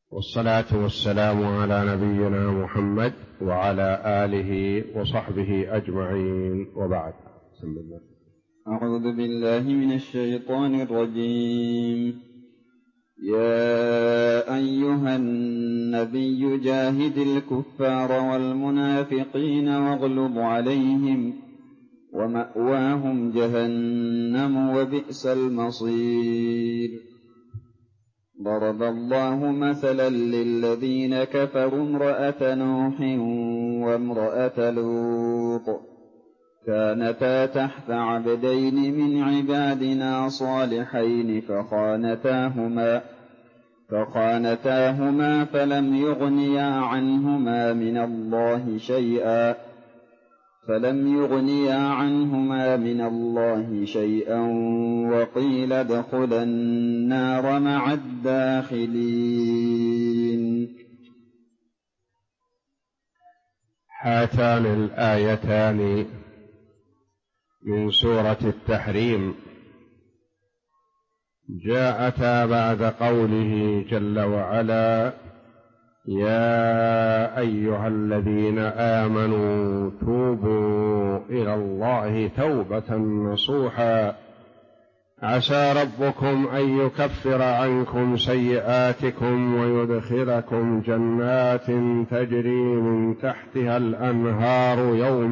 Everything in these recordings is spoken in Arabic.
والصلاة والسلام على نبينا محمد وعلى آله وصحبه أجمعين، وبعد. بسم الله. أعوذ بالله من الشيطان الرجيم. يا أيها النبي جاهد الكفار والمنافقين واغلظ عليهم ومأواهم جهنم وبئس المصير. ضرب الله مثلا للذين كفروا امرأة نوح وامرأة لوط كانتا تحت عبدين من عبادنا صالحين فخانتاهما فلم يغنيا عنهما من الله شيئا وقيل ادخلا النار مع الداخلين. هاتان الآيتان من سورة التحريم جاءتا بعد قوله جل وعلا: يا أيها الذين آمنوا توبوا إلى الله توبة نصوحا عسى ربكم أن يكفر عنكم سيئاتكم ويدخلكم جنات تجري من تحتها الأنهار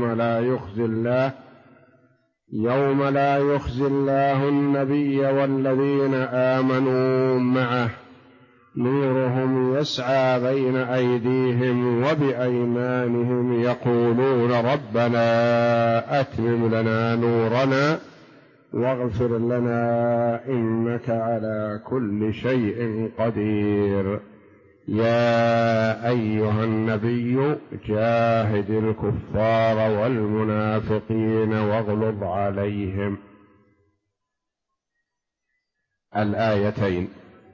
يوم لا يخزي الله النبي والذين آمنوا معه نورهم يسعى بين أيديهم وبأيمانهم يقولون ربنا أتمم لنا نورنا واغفر لنا إنك على كل شيء قدير. يا أيها النبي جاهد الكفار والمنافقين واغلظ عليهم. الآيتين: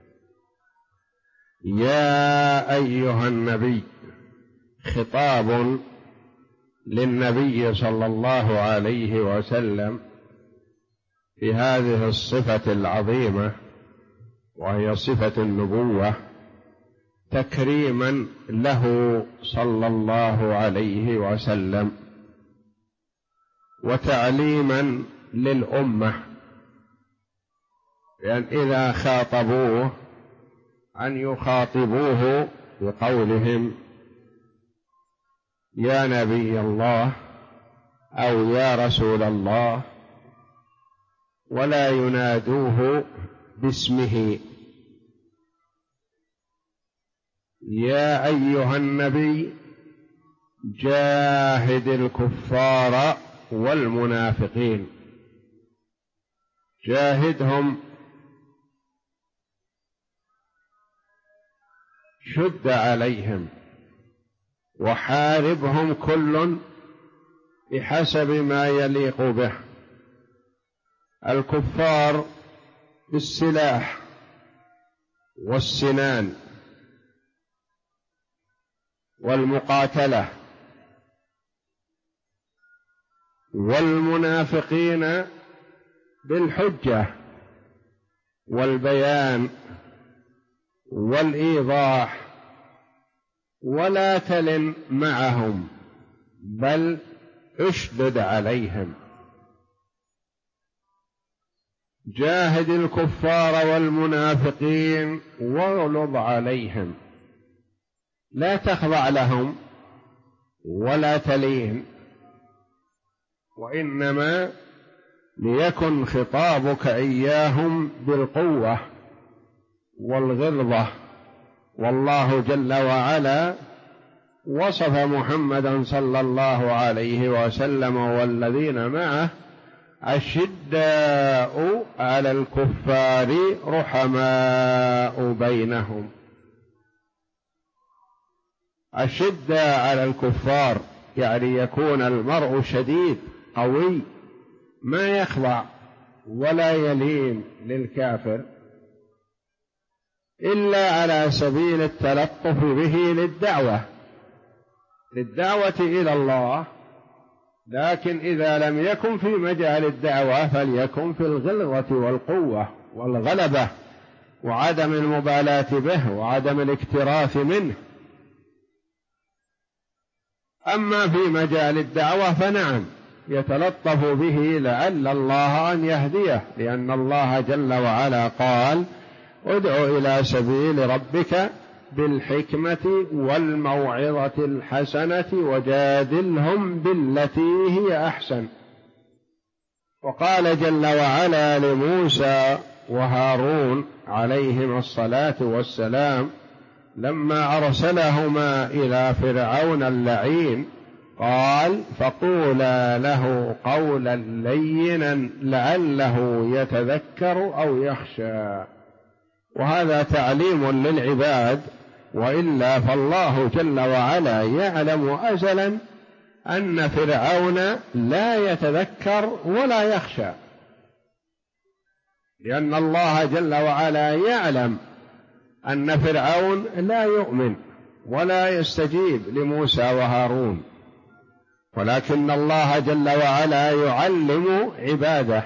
يا أيها النبي خطاب للنبي صلى الله عليه وسلم في هذه الصفة العظيمة وهي صفة النبوة، تكريما له صلى الله عليه وسلم وتعليما للأمة، لأن إذا خاطبوه أن يخاطبوه بقولهم يا نبي الله أو يا رسول الله، ولا ينادوه باسمه. يا أيها النبي جاهد الكفار والمنافقين، جاهدهم شد عليهم وحاربهم كل بحسب ما يليق به. الكفار بالسلاح والسنان والمقاتلة، والمنافقين بالحجة والبيان والإيضاح، ولا تلن معهم بل اشدد عليهم. جاهد الكفار والمنافقين واغلظ عليهم، لا تخضع لهم ولا تلين، وإنما ليكن خطابك إياهم بالقوة والغلظة. والله جل وعلا وصف محمدا صلى الله عليه وسلم والذين معه أشداء على الكفار رحماء بينهم. أشداء على الكفار يعني يكون المرء شديد قوي ما يخضع ولا يلين للكافر إلا على سبيل التلطف به للدعوة إلى الله، لكن إذا لم يكن في مجال الدعوة فليكن في الغلظة والقوة والغلبة وعدم المبالاة به وعدم الاكتراث منه. أما في مجال الدعوة فنعم يتلطف به لعل الله أن يهديه، لأن الله جل وعلا قال: ادع إلى سبيل ربك بالحكمة والموعظة الحسنة وجادلهم بالتي هي أحسن. وقال جل وعلا لموسى وهارون عليهما الصلاة والسلام لما أرسلهما إلى فرعون اللعين قال: فقولا له قولا لينا لعله يتذكر أو يخشى. وهذا تعليم للعباد، وإلا فالله جل وعلا يعلم أزلا أن فرعون لا يتذكر ولا يخشى، لأن الله جل وعلا يعلم أن فرعون لا يؤمن ولا يستجيب لموسى وهارون، ولكن الله جل وعلا يعلم عباده.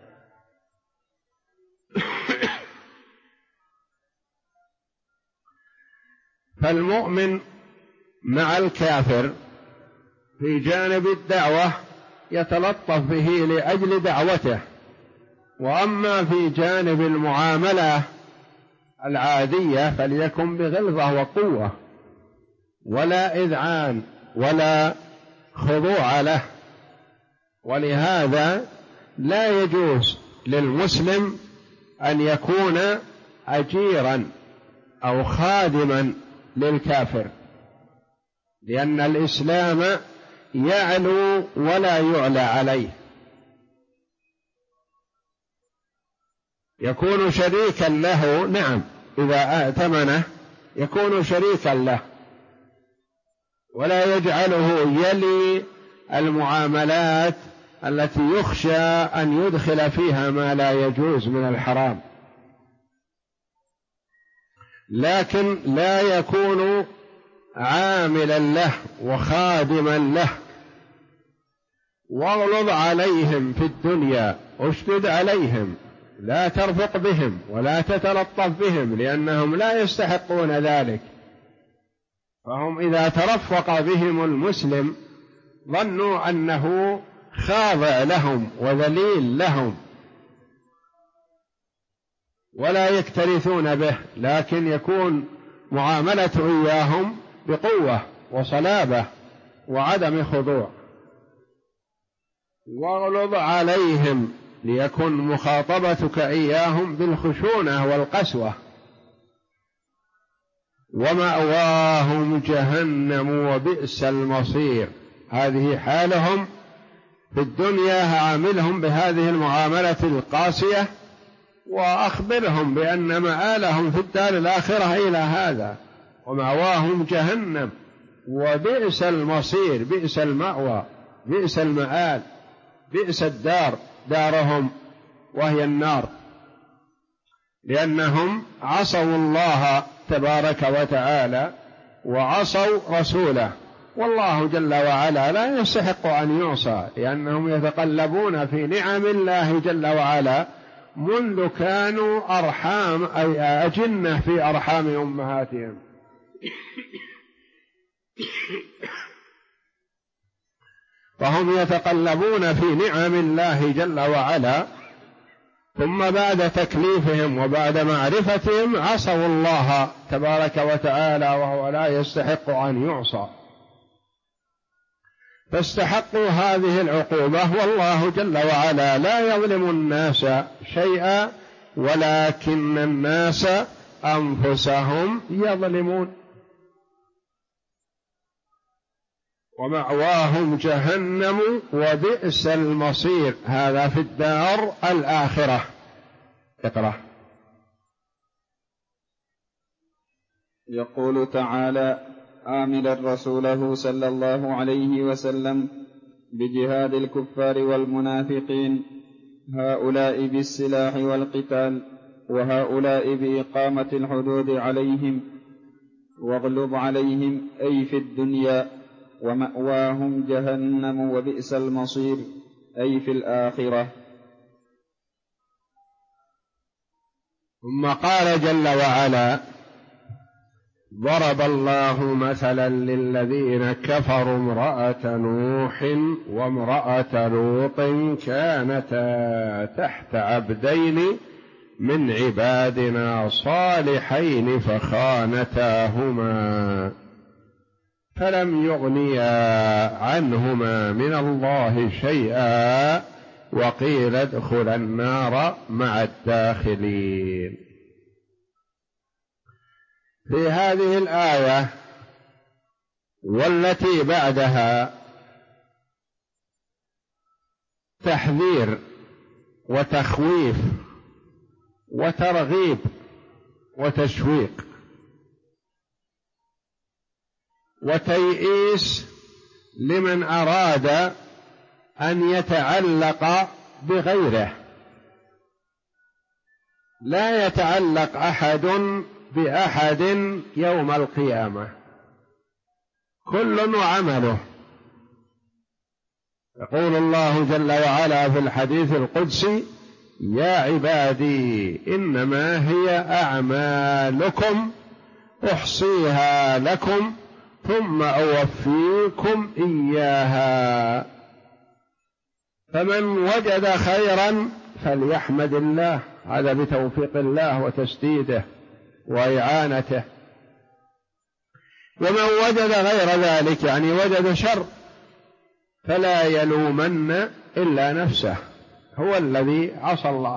فالمؤمن مع الكافر في جانب الدعوة يتلطف به لأجل دعوته، وأما في جانب المعاملة العادية فليكن بغلظة وقوة ولا إذعان ولا خضوع له. ولهذا لا يجوز للمسلم أن يكون أجيرا أو خادما للكافر، لأن الإسلام يعلو ولا يعلى عليه، يكون شريكا له. نعم إذا ائتمنه يكون شريكا له، ولا يجعله يلي المعاملات التي يخشى أن يدخل فيها ما لا يجوز من الحرام، لكن لا يكون عاملا له وخادما له. واغلظ عليهم في الدنيا، اشدد عليهم، لا ترفق بهم ولا تتلطف بهم، لأنهم لا يستحقون ذلك. فهم إذا ترفق بهم المسلم ظنوا أنه خاضع لهم وذليل لهم، ولا يكترثون به، لكن يكون معاملته إياهم بقوة وصلابة وعدم خضوع. واغلظ عليهم ليكن مخاطبتك إياهم بالخشونة والقسوة. ومأواهم جهنم وبئس المصير. هذه حالهم في الدنيا، عاملهم بهذه المعاملة القاسية، وأخبرهم بأن مآلهم في الدار الآخرة إلى هذا. ومأواهم جهنم وبئس المصير، بئس المأوى، بئس المآل، بئس الدار، دارهم وهي النار، لأنهم عصوا الله تبارك وتعالى وعصوا رسوله. والله جل وعلا لا يستحق أن يعصى، لأنهم يتقلبون في نعم الله جل وعلا منذ كانوا أرحام أي أجنة في أرحام أمهاتهم. فهم يتقلبون في نعم الله جل وعلا، ثم بعد تكليفهم وبعد معرفتهم عصوا الله تبارك وتعالى، وهو لا يستحق أن يعصى، فاستحقوا هذه العقوبة. والله جل وعلا لا يظلم الناس شيئا ولكن الناس أنفسهم يظلمون. ومأواهم جهنم وبئس المصير. هذا في الدار الآخرة. اقرأ. يقول تعالى: آملا رسوله صلى الله عليه وسلم بجهاد الكفار والمنافقين، هؤلاء بالسلاح والقتال، وهؤلاء بإقامة الحدود عليهم، واغلظ عليهم أي في الدنيا، ومأواهم جهنم وبئس المصير أي في الآخرة. ثم قال جل وعلا: ضرب الله مثلا للذين كفروا امرأة نوح وامرأة لوط كانتا تحت عبدين من عبادنا صالحين فخانتاهما فلم يغنيا عنهما من الله شيئا وقيل ادخلا النار مع الداخلين. في هذه الآية والتي بعدها تحذير وتخويف وترغيب وتشويق وتيئيس لمن أراد أن يتعلق بغيره. لا يتعلق أحد بأحد يوم القيامة، كل عمله. يقول الله جل وعلا في الحديث القدسي: يا عبادي إنما هي أعمالكم أحصيها لكم ثم أوفيكم إياها، فمن وجد خيرا فليحمد الله، هذا بتوفيق الله وتسديده وإعانته، ومن وجد غير ذلك يعني وجد شر فلا يلومن إلا نفسه، هو الذي عصى الله.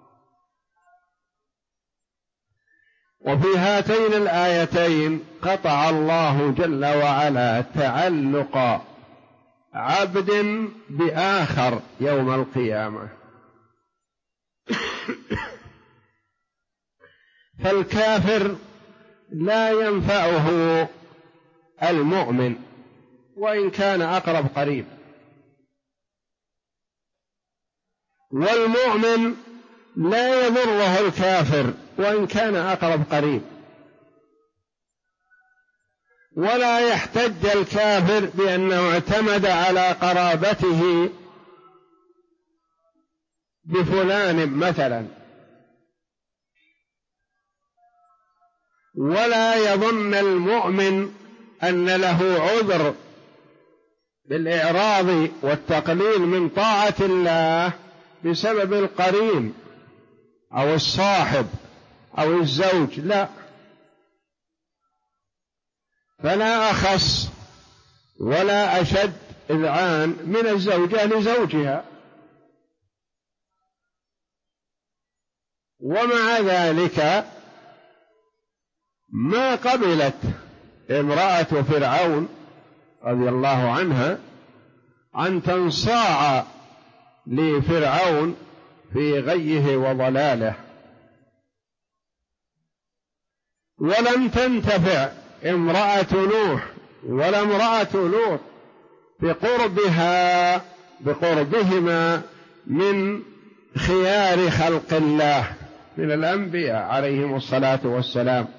وفي هاتين الآيتين قطع الله جل وعلا تعلق عبد بآخر يوم القيامة. فالكافر لا ينفعه المؤمن وإن كان أقرب قريب، والمؤمن لا يضره الكافر وإن كان أقرب قريب، ولا يحتج الكافر بأنه اعتمد على قرابته بفلان مثلا، ولا يظن المؤمن أن له عذر بالإعراض والتقليل من طاعة الله بسبب القرين أو الصاحب أو الزوج، لا، فلا أخص ولا أشد إذعان من الزوجة لزوجها. ومع ذلك ما قبلت امرأة فرعون رضي الله عنها أن تنصاع لفرعون في غيه وضلاله، ولم تنتفع امرأة نوح ولا امرأة لوط بقربهما من خيار خلق الله من الأنبياء عليهم الصلاة والسلام.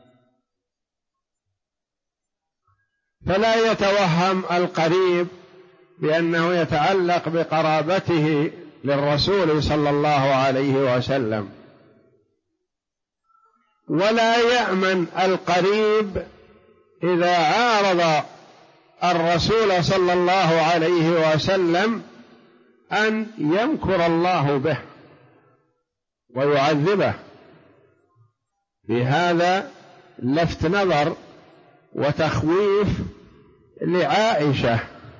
فلا يتوهم القريب بأنه يتعلق بقرابته للرسول صلى الله عليه وسلم، ولا يأمن القريب إذا عارض الرسول صلى الله عليه وسلم أن يمكر الله به ويعذبه. بهذا لفت نظر وتخويف لعائشة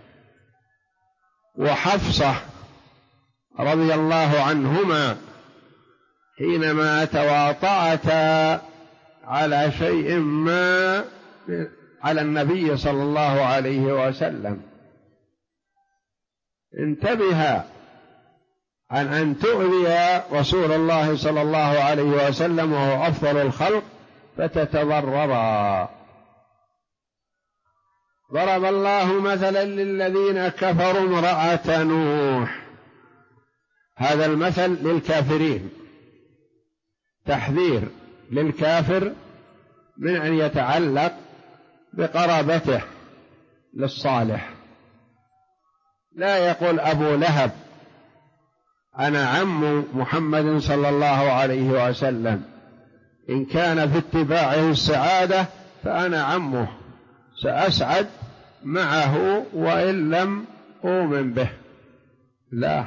وحفصة رضي الله عنهما حينما تواطأتا على شيء ما على النبي صلى الله عليه وسلم. انتبها عن أن تؤذي رسول الله صلى الله عليه وسلم وهو أفضل الخلق فتتضررا. ضرب الله مثلا للذين كفروا امرأة نوح، هذا المثل للكافرين، تحذير للكافر من أن يتعلق بقرابته للصالح. لا يقول أبو لهب أنا عم محمد صلى الله عليه وسلم، إن كان في اتباعه السعادة فأنا عمه سأسعد معه وإن لم أؤمن به. لا،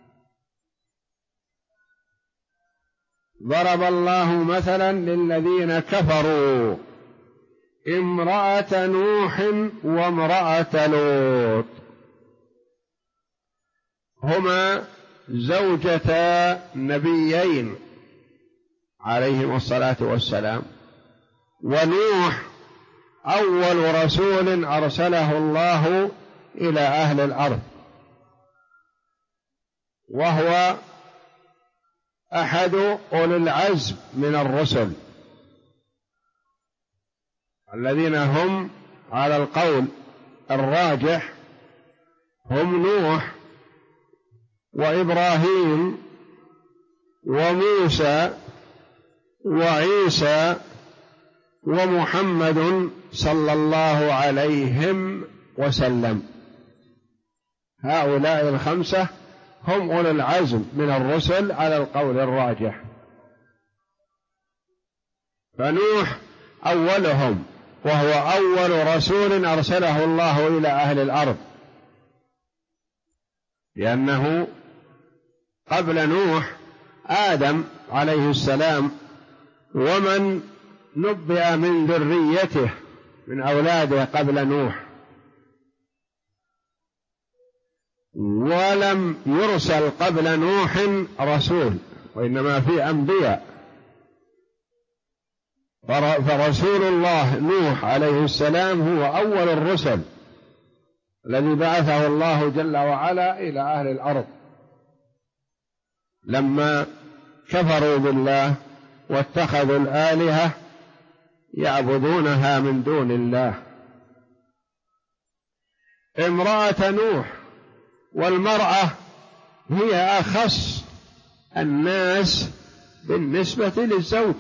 ضرب الله مثلا للذين كفروا امرأة نوح وامرأة لوط هما زوجتا نبيين عليهم الصلاة والسلام، ونوح أول رسول أرسله الله إلى أهل الأرض، وهو أحد أولي العزم من الرسل الذين هم على القول الراجح هم نوح وإبراهيم وموسى وعيسى ومحمد صلى الله عليهم وسلم. هؤلاء الخمسة هم أولو العزم من الرسل على القول الراجح، فنوح أولهم وهو أول رسول أرسله الله إلى أهل الأرض، لأنه قبل نوح آدم عليه السلام ومن نبئ من ذريته من أولاده قبل نوح، ولم يرسل قبل نوح رسول وإنما في أنبياء، فرسول الله نوح عليه السلام هو أول الرسل الذي بعثه الله جل وعلا إلى أهل الأرض لما كفروا بالله واتخذوا الآلهة يعبدونها من دون الله. امرأة نوح، والمرأة هي أخص الناس بالنسبة للزوج،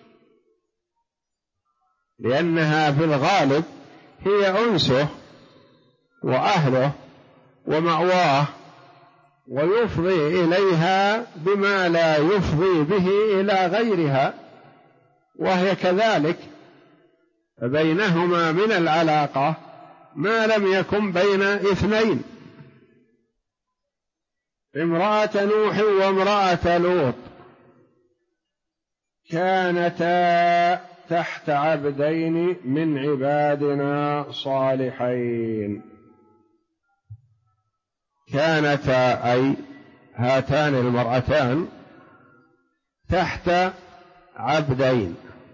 لأنها في الغالب هي أنسه وأهله ومأواه، ويفضي إليها بما لا يفضي به إلى غيرها، وهي كذلك، فبينهما من العلاقة ما لم يكن بين اثنين. امرأة نوح وامرأة لوط كانتا تحت عبدين من عبادنا صالحين. كانتا أي هاتان المرأتان تحت عبدين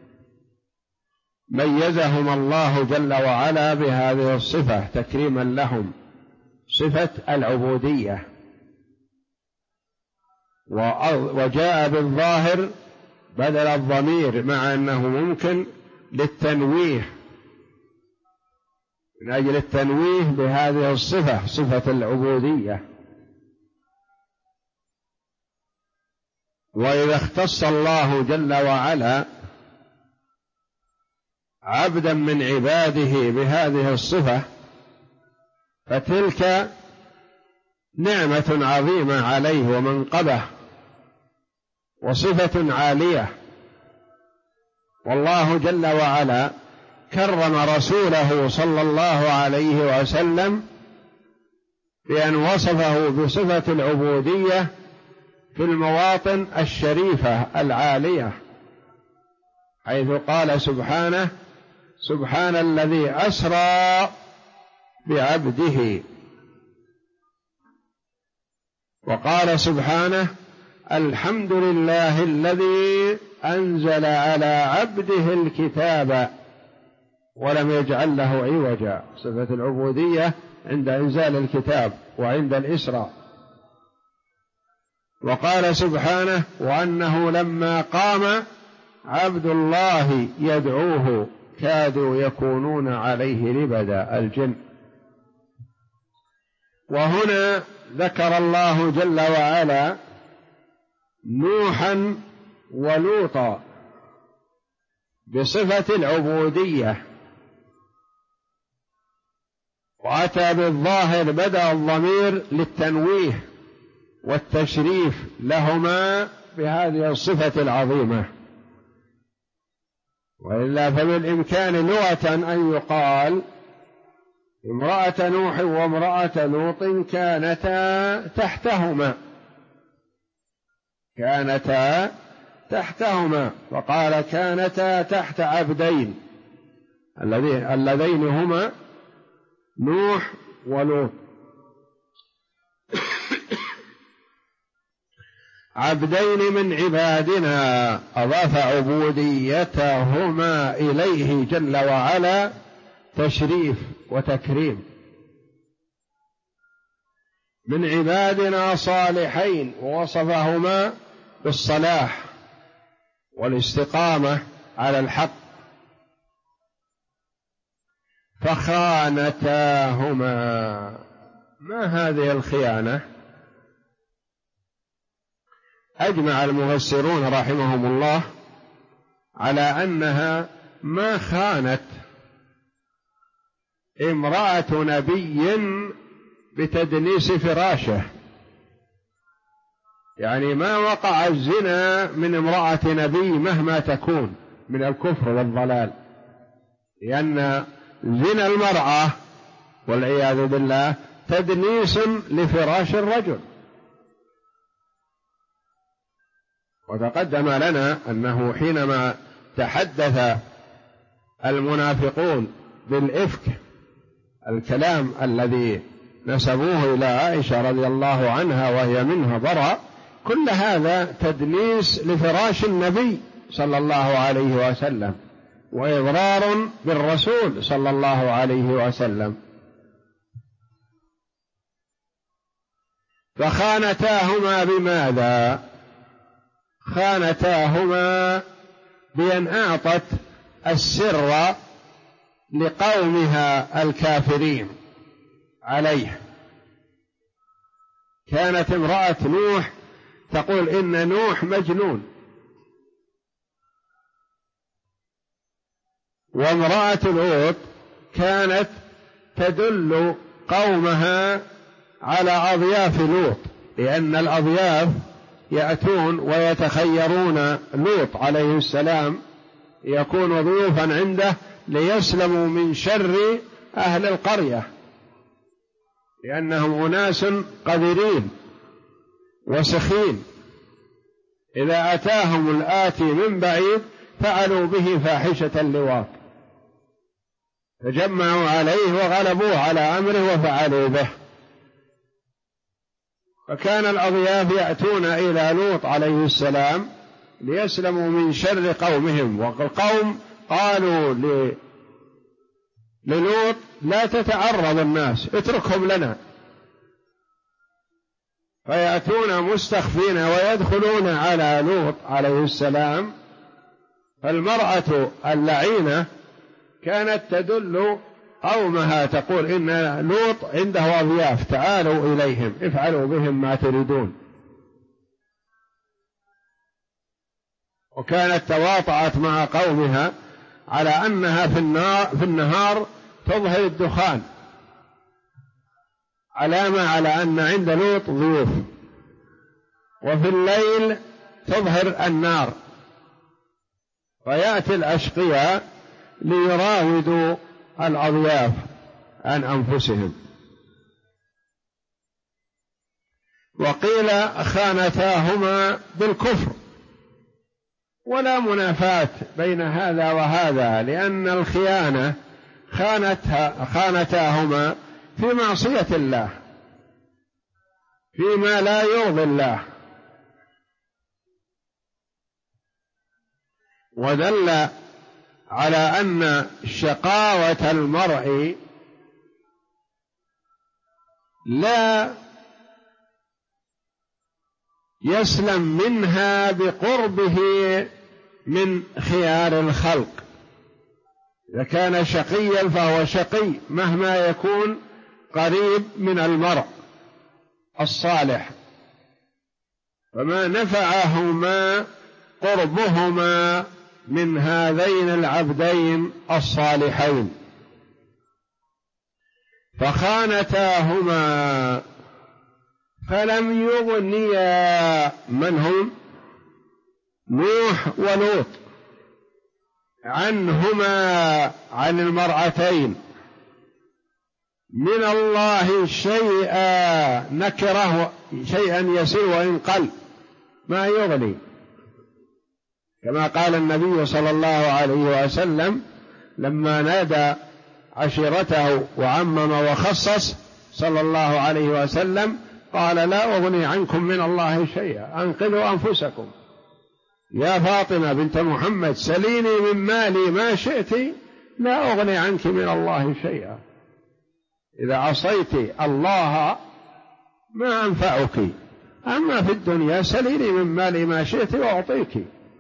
ميزهما الله جل وعلا بهذه الصفة تكريما لهم، صفة العبودية، وجاء بالظاهر بدل الضمير مع أنه ممكن للتنويه من أجل التنويه بهذه الصفة، صفة العبودية. وإذا اختص الله جل وعلا عبدا من عباده بهذه الصفة فتلك نعمة عظيمة عليه ومنقبة وصفة عالية. والله جل وعلا كرم رسوله صلى الله عليه وسلم بأن وصفه بصفة العبودية في المواطن الشريفة العالية، حيث قال سبحانه: سبحان الذي أسرى بعبده. وقال سبحانه: الحمد لله الذي أنزل على عبده الكتاب ولم يجعل له عوجا، صفة العبودية عند إنزال الكتاب وعند الإسراء. وقال سبحانه: وأنه لما قام عبد الله يدعوه كادوا يكونون عليه لبدا، الجن. وهنا ذكر الله جل وعلا نوحا ولوطا بصفة العبودية، وأتى بالظاهر بدأ الضمير للتنويه والتشريف لهما بهذه الصفة العظيمة. وإلا فبالإمكان لغة أن يقال امرأة نوح وامرأة لوط كانتا تحتهما فقال كانتا تحت عبدين اللذين هما نوح ولوط عبدين من عبادنا أضاف عبوديتهما إليه جل وعلا تشريف وتكريم من عبادنا صالحين ووصفهما بالصلاح والاستقامة على الحق فخانتاهما. ما هذه الخيانة؟ أجمع المفسرون رحمهم الله على أنها ما خانت امرأة نبي بتدنيس فراشه، يعني ما وقع الزنا من امرأة نبي مهما تكون من الكفر والضلال، لأن زنا المرأة والعياذ بالله تدنيس لفراش الرجل. وتقدم لنا أنه حينما تحدث المنافقون بالإفك الكلام الذي نسبوه إلى عائشة رضي الله عنها وهي منها براء، كل هذا تدنيس لفراش النبي صلى الله عليه وسلم وإضرار بالرسول صلى الله عليه وسلم. فخانتاهما بماذا؟ خانتاهما بأن أعطت السر لقومها الكافرين عليه. كانت امرأة نوح تقول إن نوح مجنون، وامرأة لوط كانت تدل قومها على أضياف لوط، لأن الأضياف يأتون ويتخيرون لوط عليه السلام يكون ضيوفا عنده ليسلموا من شر أهل القرية، لأنهم أناس قذرين وسخين، إذا أتاهم الآتي من بعيد فعلوا به فاحشة اللواط، فجمعوا عليه وغلبوه على أمره وفعلوا به. فكان الأضياف يأتون إلى لوط عليه السلام ليسلموا من شر قومهم، والقوم قالوا للوط لا تتعرض الناس، اتركهم لنا، فيأتون مستخفين ويدخلون على لوط عليه السلام. فالمرأة اللعينة كانت تدل قومها تقول إن لوط عنده أضياف، تعالوا إليهم افعلوا بهم ما تريدون. وكانت تواطأت مع قومها على أنها في النهار تظهر الدخان علامة على أن عند لوط ضيوف، وفي الليل تظهر النار، فيأتي الأشقياء ليراودوا الأضياف عن أنفسهم. وقيل خانتاهما بالكفر، ولا منافاة بين هذا وهذا، لأن الخيانة خانتاهما في معصية الله فيما لا يرضي الله. ودل على أن شقاوة المرء لا يسلم منها بقربه من خيار الخلق. إذا كان شقيا فهو شقي مهما يكون قريب من المرء الصالح، فما نفعهما قربهما من هذين العبدين الصالحين. فخانتاهما فلم يغنيا من هم نوح ولوط، عنهما عن المرأتين من الله شيئا، نكره شيئا يسير وإن قل ما يغني، كما قال النبي صلى الله عليه وسلم لما نادى عشيرته وعمم وخصص صلى الله عليه وسلم قال لا أغني عنكم من الله شيئا، أنقذوا أنفسكم. يا فاطمة بنت محمد سليني من مالي ما شئت لا أغني عنك من الله شيئا، إذا عصيت الله ما أنفعك، أما في الدنيا سليني من مالي ما شئت وأعطيك.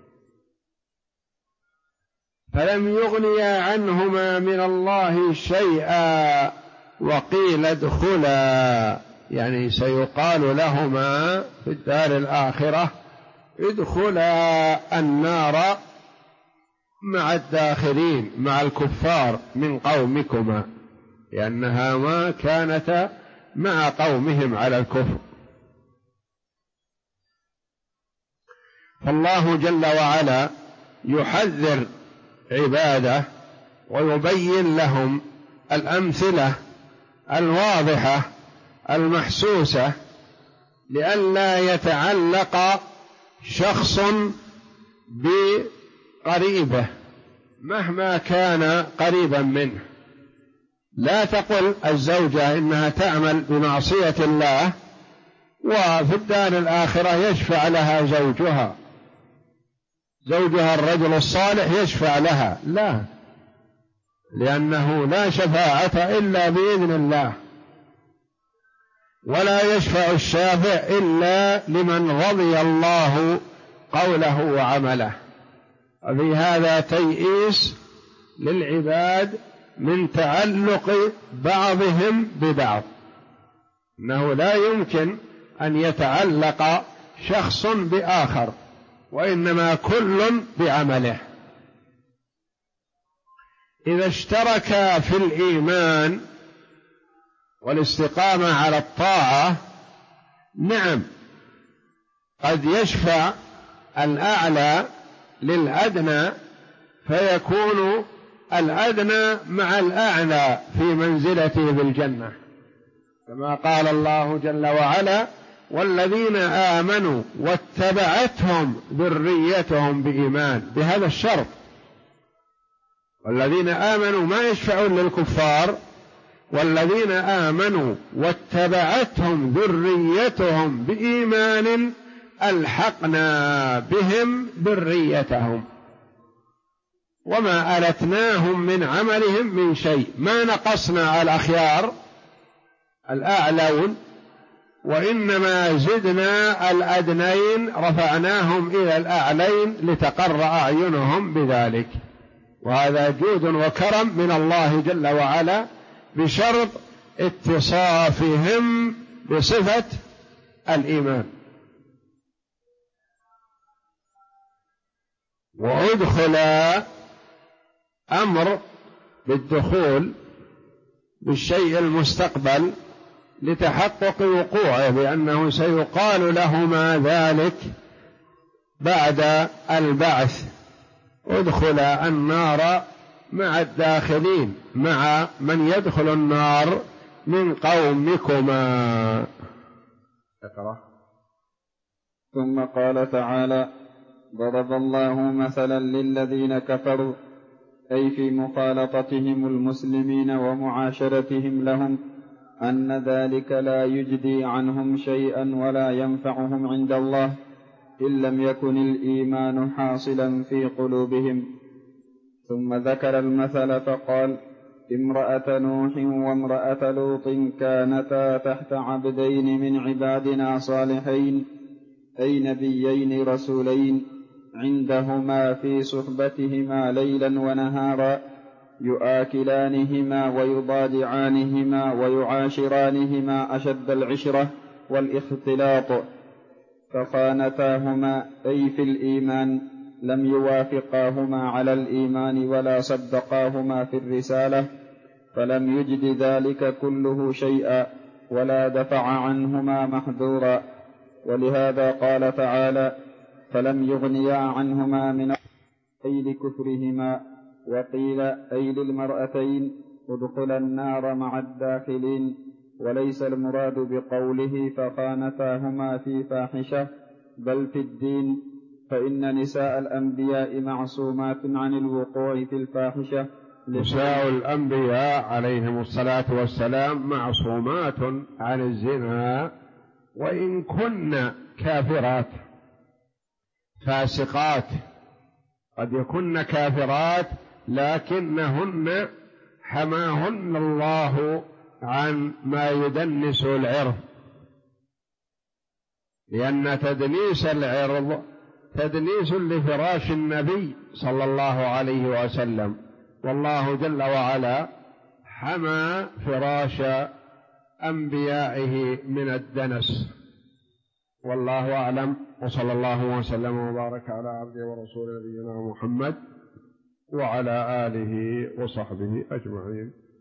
فلم يغنيا عنهما من الله شيئا وقيل ادخلا، يعني سيقال لهما في الدار الآخرة ادخلا النار مع الداخلين مع الكفار من قومكما، لأنها ما كانتا مع قومهم على الكفر. فالله جل وعلا يحذر عباده ويبين لهم الأمثلة الواضحة المحسوسة لئلا يتعلق شخص بقريبه مهما كان قريبا منه. لا تقل الزوجة إنها تعمل بمعصية الله وفي الدار الآخرة يشفع لها زوجها الرجل الصالح يشفع لها، لا، لأنه لا شفاعة إلا بإذن الله، ولا يشفع الشافع إلا لمن رضي الله قوله وعمله. وفي هذا تيئيس للعباد من تعلق بعضهم ببعض، إنه لا يمكن أن يتعلق شخص بآخر، وإنما كل بعمله. إذا اشتركا في الإيمان والاستقامة على الطاعة نعم قد يشفع الأعلى للأدنى فيكون الأدنى مع الأعلى في منزلته بالجنة، كما قال الله جل وعلا والذين آمنوا واتبعتهم ذريتهم بإيمان، بهذا الشرط. والذين آمنوا ما يشفعون للكفار، والذين آمنوا واتبعتهم ذريتهم بإيمان ألحقنا بهم ذريتهم وما ألتناهم من عملهم من شيء، ما نقصنا على الأخيار الأعلون، وإنما زدنا الأدنين رفعناهم إلى الأعلين لتقر أعينهم بذلك. وهذا جود وكرم من الله جل وعلا بشرط اتصافهم بصفة الإيمان. وأدخل أمر بالدخول بالشيء المستقبل لتحقق وقوعه، لأنه سيقال لهما ذلك بعد البعث ادخل النار مع الداخلين مع من يدخل النار من قومكما. اقرأ. ثم قال تعالى ضرب الله مثلا للذين كفروا أي في مخالطتهم المسلمين ومعاشرتهم لهم أن ذلك لا يجدي عنهم شيئا ولا ينفعهم عند الله إن لم يكن الإيمان حاصلا في قلوبهم. ثم ذكر المثل فقال امرأة نوح وامرأة لوط كانتا تحت عبدين من عبادنا صالحين أي نبيين رسولين عندهما في صحبتهما ليلا ونهارا يؤاكلانهما ويضاجعانهما ويعاشرانهما أشد العشرة والاختلاط، فخانتاهما أي في الإيمان لم يوافقاهما على الإيمان ولا صدقاهما في الرسالة، فلم يجد ذلك كله شيئا ولا دفع عنهما محذورا. ولهذا قال تعالى فلم يغنيا عنهما من أي لكفرهما وقيل أي للمرأتين ادخلا النار مع الداخلين، وليس المراد بقوله فخانتاهما في فاحشة بل في الدين، فإن نساء الأنبياء معصومات عن الوقوع في الفاحشة. نساء الأنبياء عليهم الصلاة والسلام معصومات عن الزنا، وإن كن كافرات فاسقات، قد يكن كافرات لكنهن حماهن الله عن ما يدنس العرض، لأن تدنيس العرض تدنيس لفراش النبي صلى الله عليه وسلم، والله جل وعلا حمى فراش أنبيائه من الدنس. والله أعلم، وصلى الله وسلم وبارك على عبده ورسوله نبينا محمد وعلى آله وصحبه أجمعين.